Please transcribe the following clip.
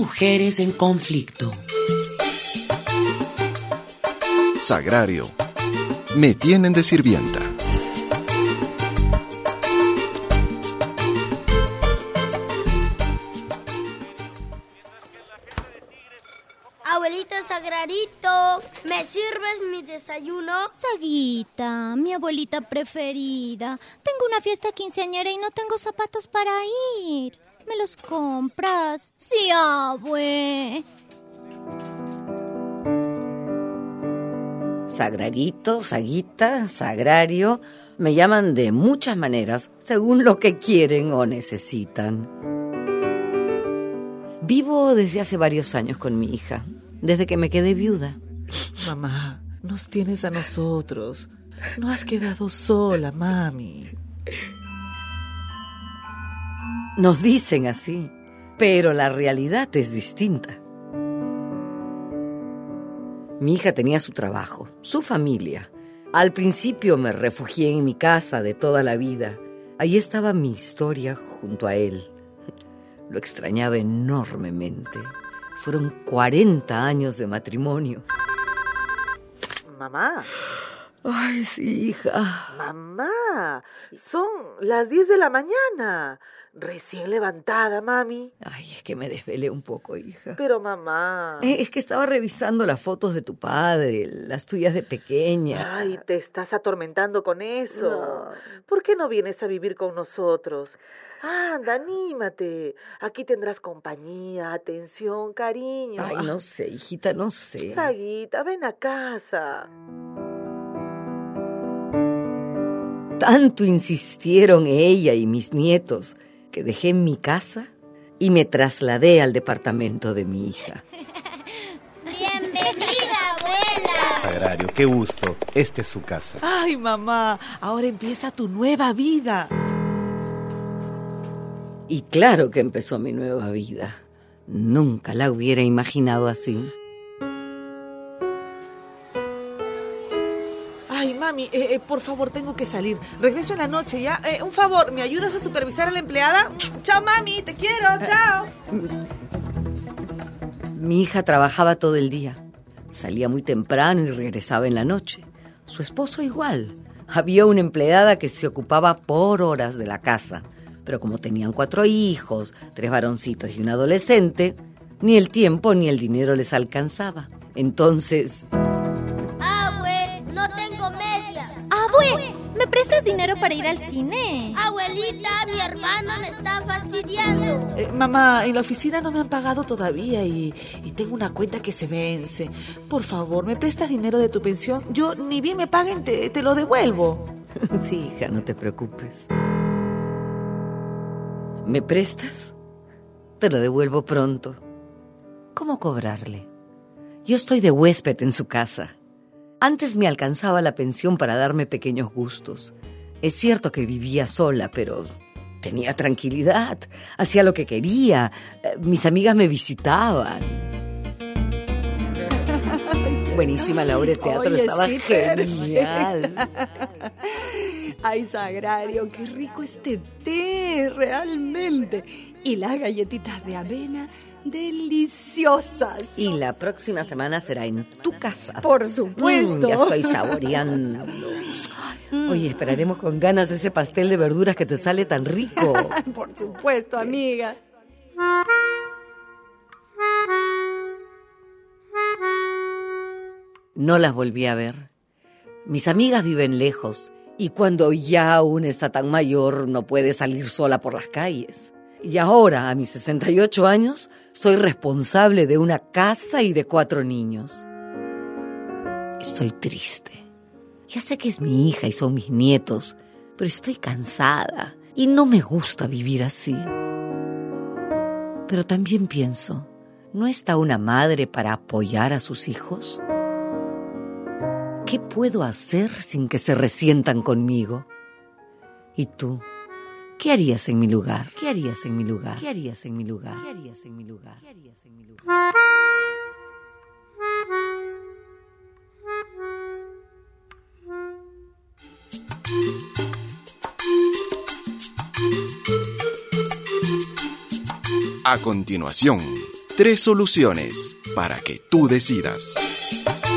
Mujeres en conflicto. Sagrario. Me tienen de sirvienta. Abuelito Sagrarito, ¿me sirves mi desayuno? Saguita, mi abuelita preferida. Tengo una fiesta quinceañera y no tengo zapatos para ir. ¿Me los compras? Sí, abue. Sagrarito, Saguita, Sagrario, me llaman de muchas maneras, según lo que quieren o necesitan. Vivo desde hace varios años con mi hija, desde que me quedé viuda. Mamá, nos tienes a nosotros. No has quedado sola, mami. Nos dicen así, pero la realidad es distinta. Mi hija tenía su trabajo, su familia. Al principio me refugié en mi casa de toda la vida. Ahí estaba mi historia junto a él. Lo extrañaba enormemente. Fueron 40 años de matrimonio. Mamá. Ay, sí, hija. Mamá, son las 10 de la mañana. Recién levantada, mami. Ay, es que me desvelé un poco, hija. Pero mamá... Es que estaba revisando las fotos de tu padre, las tuyas de pequeña. Ay, te estás atormentando con eso. No. ¿Por qué no vienes a vivir con nosotros? Anda, anímate. Aquí tendrás compañía, atención, cariño. Ay, no sé, hijita, no sé. Saguita, ven a casa. Tanto insistieron ella y mis nietos que dejé mi casa y me trasladé al departamento de mi hija. ¡Bienvenida, abuela! Sagrario, qué gusto. Esta es su casa. Ay, mamá, ahora empieza tu nueva vida. Y claro que empezó mi nueva vida. Nunca la hubiera imaginado así. Ay, mami, por favor, tengo que salir. Regreso en la noche, ¿ya? Un favor, ¿me ayudas a supervisar a la empleada? Chao, mami, te quiero, chao. Mi hija trabajaba todo el día. Salía muy temprano y regresaba en la noche. Su esposo igual. Había una empleada que se ocupaba por horas de la casa. Pero como tenían 4 hijos, 3 varoncitos y un adolescente, ni el tiempo ni el dinero les alcanzaba. Entonces... Abue, no tengo medias. Abue, ¿me prestas dinero para ir al cine? Abuelita, mi hermano me está fastidiando. Mamá, en la oficina no me han pagado todavía y tengo una cuenta que se vence. Por favor, ¿me prestas dinero de tu pensión? Yo, ni bien me paguen, te lo devuelvo. Sí, hija, no te preocupes. ¿Me prestas? Te lo devuelvo pronto. ¿Cómo cobrarle? Yo estoy de huésped en su casa. Antes me alcanzaba la pensión para darme pequeños gustos. Es cierto que vivía sola, pero tenía tranquilidad. Hacía lo que quería. Mis amigas me visitaban. Buenísima la obra de teatro. Oye, estaba sí, genial. Ay, Sagrario, qué rico este té, realmente. Y las galletitas de avena, deliciosas. Y la próxima semana será en tu casa. Por supuesto. Ya estoy saboreando. Oye, esperaremos con ganas ese pastel de verduras que te sale tan rico. Por supuesto, amiga. No las volví a ver. Mis amigas viven lejos y cuando ya una está tan mayor no puede salir sola por las calles. Y ahora, a mis 68 años, soy responsable de una casa y de 4 niños. Estoy triste. Ya sé que es mi hija y son mis nietos, pero estoy cansada y no me gusta vivir así. Pero también pienso, ¿no está una madre para apoyar a sus hijos? ¿Qué puedo hacer sin que se resientan conmigo? ¿Y tú? ¿Qué harías en mi lugar? ¿Qué harías en mi lugar? ¿Qué harías en mi lugar? ¿Qué harías en mi lugar? ¿Qué harías en mi lugar? A continuación, 3 soluciones para que tú decidas.